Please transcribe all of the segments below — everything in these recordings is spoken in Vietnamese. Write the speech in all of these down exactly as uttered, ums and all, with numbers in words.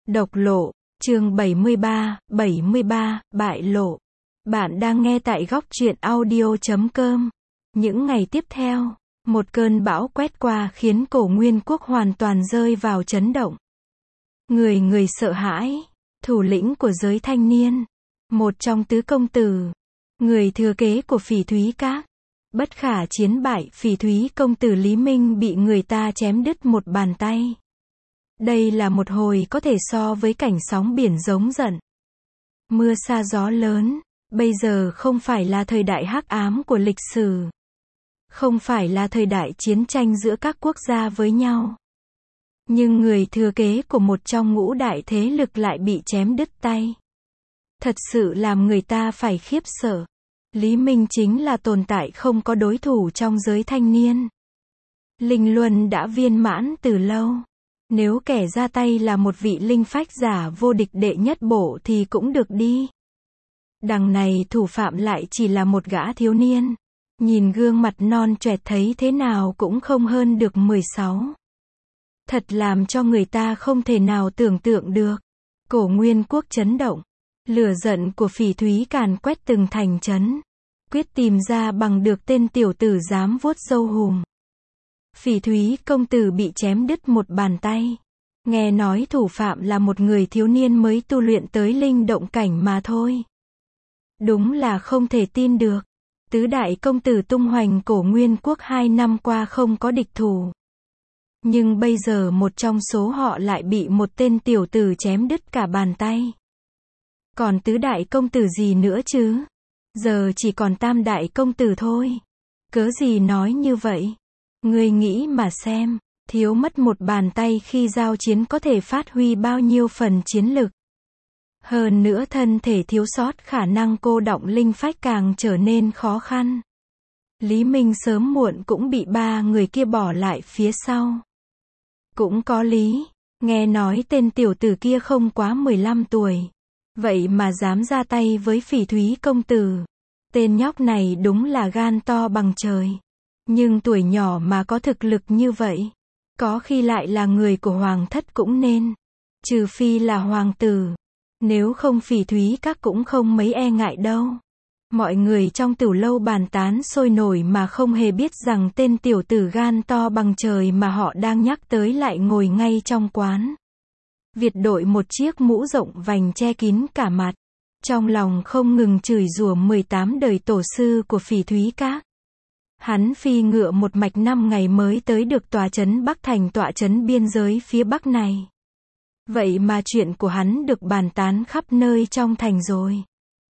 Độc lộ, chương bảy mươi ba, bảy mươi ba, bại lộ. Bạn đang nghe tại góc truyện audio chấm com. Những ngày tiếp theo, một cơn bão quét qua khiến cổ Nguyên quốc hoàn toàn rơi vào chấn động. Người người sợ hãi, thủ lĩnh của giới thanh niên, một trong tứ công tử, người thừa kế của Phỉ Thúy Các, bất khả chiến bại Phỉ Thúy công tử Lý Minh bị người ta chém đứt một bàn tay. Đây là một hồi có thể so với cảnh sóng biển giống giận. Mưa sa gió lớn, bây giờ không phải là thời đại hắc ám của lịch sử. Không phải là thời đại chiến tranh giữa các quốc gia với nhau. Nhưng người thừa kế của một trong ngũ đại thế lực lại bị chém đứt tay. Thật sự làm người ta phải khiếp sợ. Lý Minh chính là tồn tại không có đối thủ trong giới thanh niên. Linh luân đã viên mãn từ lâu. Nếu kẻ ra tay là một vị linh phách giả vô địch đệ nhất bộ thì cũng được đi. Đằng này thủ phạm lại chỉ là một gã thiếu niên. Nhìn gương mặt non choẹt thấy thế nào cũng không hơn được mười sáu. Thật làm cho người ta không thể nào tưởng tượng được. Cổ Nguyên quốc chấn động. Lửa giận của Phỉ Thúy càn quét từng thành trấn. Quyết tìm ra bằng được tên tiểu tử dám vuốt râu hùm. Phỉ Thúy công tử bị chém đứt một bàn tay. Nghe nói thủ phạm là một người thiếu niên mới tu luyện tới linh động cảnh mà thôi. Đúng là không thể tin được. Tứ đại công tử tung hoành cổ Nguyên quốc hai năm qua không có địch thủ. Nhưng bây giờ một trong số họ lại bị một tên tiểu tử chém đứt cả bàn tay. Còn tứ đại công tử gì nữa chứ? Giờ chỉ còn tam đại công tử thôi. Cớ gì nói như vậy? Ngươi nghĩ mà xem, thiếu mất một bàn tay khi giao chiến có thể phát huy bao nhiêu phần chiến lực. Hơn nữa thân thể thiếu sót khả năng cô đọng linh phách càng trở nên khó khăn. Lý Minh sớm muộn cũng bị ba người kia bỏ lại phía sau. Cũng có lý, nghe nói tên tiểu tử kia không quá mười lăm tuổi. Vậy mà dám ra tay với Phỉ Thúy công tử. Tên nhóc này đúng là gan to bằng trời. Nhưng tuổi nhỏ mà có thực lực như vậy, có khi lại là người của hoàng thất cũng nên. Trừ phi là hoàng tử. Nếu không Phỉ Thúy Các cũng không mấy e ngại đâu. Mọi người trong tiểu lâu bàn tán sôi nổi mà không hề biết rằng tên tiểu tử gan to bằng trời mà họ đang nhắc tới lại ngồi ngay trong quán. Việt đội một chiếc mũ rộng vành che kín cả mặt. Trong lòng không ngừng chửi rủa mười tám đời tổ sư của Phỉ Thúy Các. Hắn phi ngựa một mạch năm ngày mới tới được tòa trấn Bắc Thành, tọa trấn biên giới phía Bắc này. Vậy mà chuyện của hắn được bàn tán khắp nơi trong thành rồi.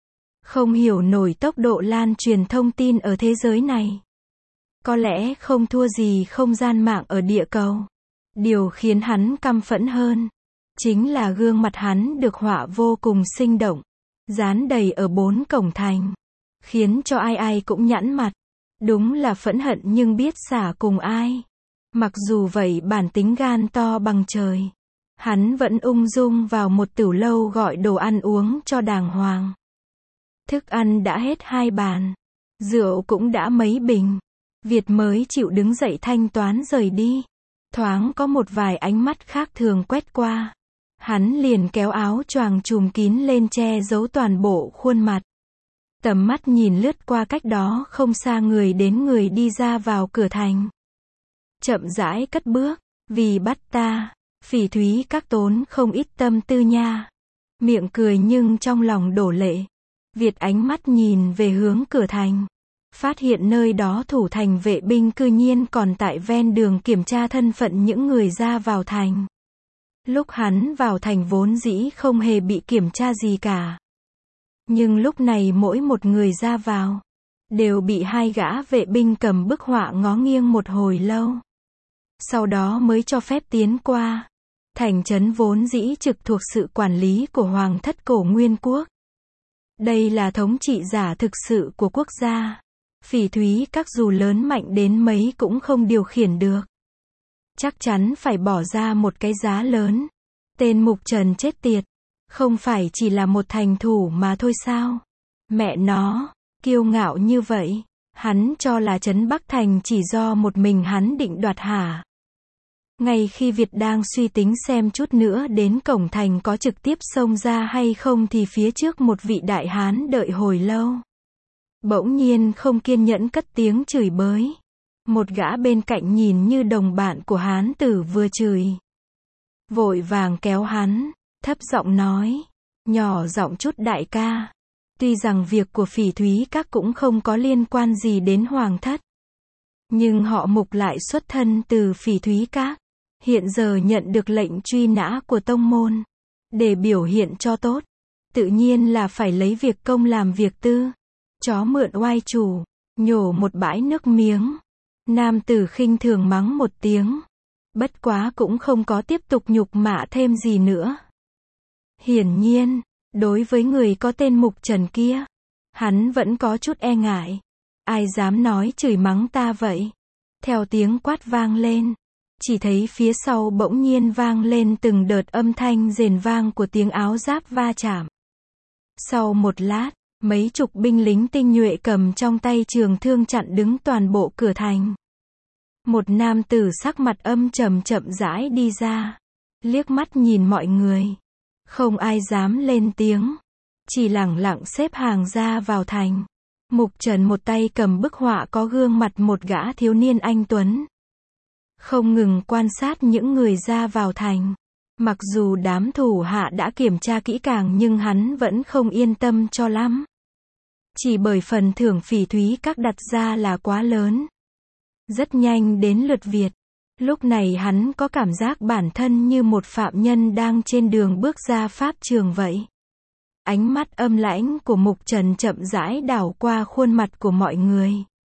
Không hiểu nổi tốc độ lan truyền thông tin ở thế giới này. Có lẽ không thua gì không gian mạng ở địa cầu. Điều khiến hắn căm phẫn hơn, chính là gương mặt hắn được họa vô cùng sinh động, dán đầy ở bốn cổng thành. Khiến cho ai ai cũng nhẵn mặt. Đúng là phẫn hận nhưng biết xả cùng ai. Mặc dù vậy bản tính gan to bằng trời. Hắn vẫn ung dung vào một tiểu lâu gọi đồ ăn uống cho đàng hoàng. Thức ăn đã hết hai bàn. Rượu cũng đã mấy bình. Việt mới chịu đứng dậy thanh toán rời đi. Thoáng có một vài ánh mắt khác thường quét qua. Hắn liền kéo áo choàng trùm kín lên che giấu toàn bộ khuôn mặt. Tầm mắt nhìn lướt qua cách đó không xa người đến người đi ra vào cửa thành. Chậm rãi cất bước, vì bắt ta, Phỉ Thúy Các tốn không ít tâm tư nha. Miệng cười nhưng trong lòng đổ lệ. Việt ánh mắt nhìn về hướng cửa thành. Phát hiện nơi đó thủ thành vệ binh cư nhiên còn tại ven đường kiểm tra thân phận những người ra vào thành. Lúc hắn vào thành vốn dĩ không hề bị kiểm tra gì cả. Nhưng lúc này mỗi một người ra vào, đều bị hai gã vệ binh cầm bức họa ngó nghiêng một hồi lâu. Sau đó mới cho phép tiến qua. Thành trấn vốn dĩ trực thuộc sự quản lý của hoàng thất cổ Nguyên quốc. Đây là thống trị giả thực sự của quốc gia. Phỉ Thúy Các dù lớn mạnh đến mấy cũng không điều khiển được. Chắc chắn phải bỏ ra một cái giá lớn. Tên Mục Trần chết tiệt. Không phải chỉ là một thành thủ mà thôi sao? Mẹ nó, kiêu ngạo như vậy. Hắn cho là trấn Bắc Thành chỉ do một mình hắn định đoạt hả? Ngay khi Việt đang suy tính xem chút nữa đến cổng thành có trực tiếp xông ra hay không thì phía trước một vị đại hán đợi hồi lâu. Bỗng nhiên không kiên nhẫn cất tiếng chửi bới. Một gã bên cạnh nhìn như đồng bạn của hán tử vừa chửi. Vội vàng kéo hắn, thấp giọng nói. Nhỏ giọng chút đại ca. Tuy rằng việc của Phỉ Thúy Các cũng không có liên quan gì đến hoàng thất. Nhưng họ Mục lại xuất thân từ Phỉ Thúy Các. Hiện giờ nhận được lệnh truy nã của tông môn. Để biểu hiện cho tốt. Tự nhiên là phải lấy việc công làm việc tư. Chó mượn oai chủ. Nhổ một bãi nước miếng. Nam tử khinh thường mắng một tiếng. Bất quá cũng không có tiếp tục nhục mạ thêm gì nữa. Hiển nhiên, đối với người có tên Mục Trần kia, hắn vẫn có chút e ngại. Ai dám nói chửi mắng ta vậy? Theo tiếng quát vang lên, chỉ thấy phía sau bỗng nhiên vang lên từng đợt âm thanh rền vang của tiếng áo giáp va chạm. Sau một lát, mấy chục binh lính tinh nhuệ cầm trong tay trường thương chặn đứng toàn bộ cửa thành. Một nam tử sắc mặt âm trầm chậm rãi đi ra, liếc mắt nhìn mọi người. Không ai dám lên tiếng, chỉ lẳng lặng xếp hàng ra vào thành. Mục Trần một tay cầm bức họa có gương mặt một gã thiếu niên anh tuấn. Không ngừng quan sát những người ra vào thành. Mặc dù đám thủ hạ đã kiểm tra kỹ càng nhưng hắn vẫn không yên tâm cho lắm. Chỉ bởi phần thưởng Phỉ Thúy Các đặt ra là quá lớn. Rất nhanh đến lượt Việt. Lúc này hắn có cảm giác bản thân như một phạm nhân đang trên đường bước ra pháp trường vậy. Ánh mắt âm lãnh của Mục Trần chậm rãi đảo qua khuôn mặt của mọi người.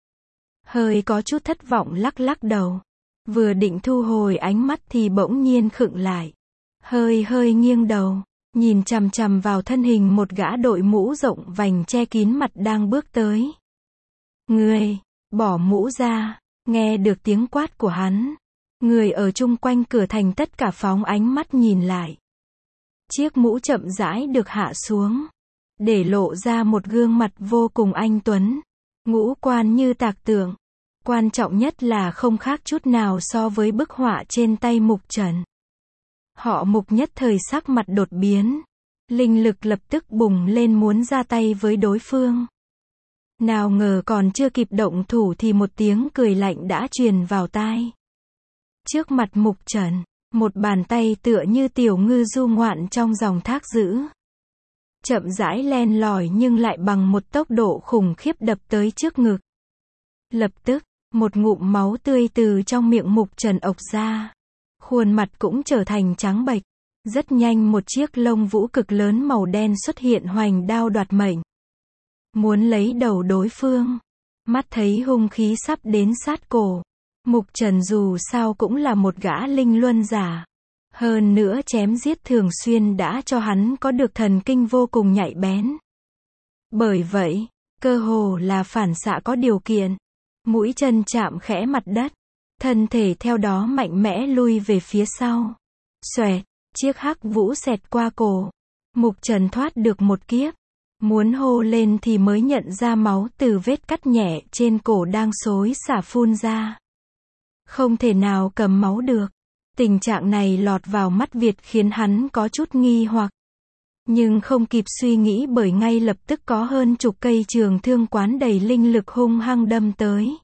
Hơi có chút thất vọng lắc lắc đầu. Vừa định thu hồi ánh mắt thì bỗng nhiên khựng lại. Hơi hơi nghiêng đầu, nhìn chằm chằm vào thân hình một gã đội mũ rộng vành che kín mặt đang bước tới. Người, bỏ mũ ra, nghe được tiếng quát của hắn. Người ở chung quanh cửa thành tất cả phóng ánh mắt nhìn lại. Chiếc mũ chậm rãi được hạ xuống, để lộ ra một gương mặt vô cùng anh tuấn, ngũ quan như tạc tượng. Quan trọng nhất là không khác chút nào so với bức họa trên tay Mục Trần. Họ Mục nhất thời sắc mặt đột biến, linh lực lập tức bùng lên muốn ra tay với đối phương. Nào ngờ còn chưa kịp động thủ thì một tiếng cười lạnh đã truyền vào tai. Trước mặt Mục Trần, một bàn tay tựa như tiểu ngư du ngoạn trong dòng thác dữ. Chậm rãi len lỏi nhưng lại bằng một tốc độ khủng khiếp đập tới trước ngực. Lập tức, một ngụm máu tươi từ trong miệng Mục Trần ộc ra. Khuôn mặt cũng trở thành trắng bệch. Rất nhanh một chiếc lông vũ cực lớn màu đen xuất hiện hoành đao đoạt mệnh. Muốn lấy đầu đối phương. Mắt thấy hung khí sắp đến sát cổ. Mục Trần dù sao cũng là một gã linh luân giả. Hơn nữa chém giết thường xuyên đã cho hắn có được thần kinh vô cùng nhạy bén. Bởi vậy, cơ hồ là phản xạ có điều kiện. Mũi chân chạm khẽ mặt đất. Thân thể theo đó mạnh mẽ lui về phía sau. Xoẹt, chiếc hắc vũ xẹt qua cổ. Mục Trần thoát được một kiếp. Muốn hô lên thì mới nhận ra máu từ vết cắt nhẹ trên cổ đang xối xả phun ra. Không thể nào cầm máu được. Tình trạng này lọt vào mắt Việt khiến hắn có chút nghi hoặc. Nhưng không kịp suy nghĩ bởi ngay lập tức có hơn chục cây trường thương quán đầy linh lực hung hăng đâm tới.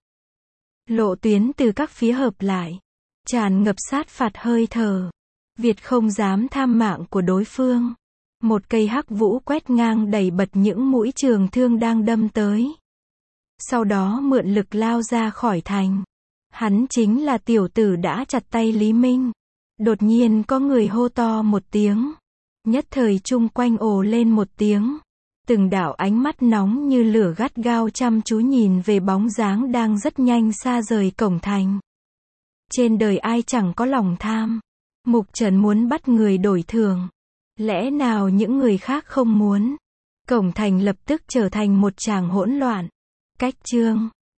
Lộ tuyến từ các phía hợp lại. Tràn ngập sát phạt hơi thở. Việt không dám tham mạng của đối phương. Một cây hắc vũ quét ngang đẩy bật những mũi trường thương đang đâm tới. Sau đó mượn lực lao ra khỏi thành. Hắn chính là tiểu tử đã chặt tay Lý Minh. Đột nhiên có người hô to một tiếng. Nhất thời chung quanh ồ lên một tiếng. Từng đạo ánh mắt nóng như lửa gắt gao chăm chú nhìn về bóng dáng đang rất nhanh xa rời cổng thành. Trên đời ai chẳng có lòng tham. Mục Trần muốn bắt người đổi thường. Lẽ nào những người khác không muốn? Cổng thành lập tức trở thành một tràng hỗn loạn. Cách chương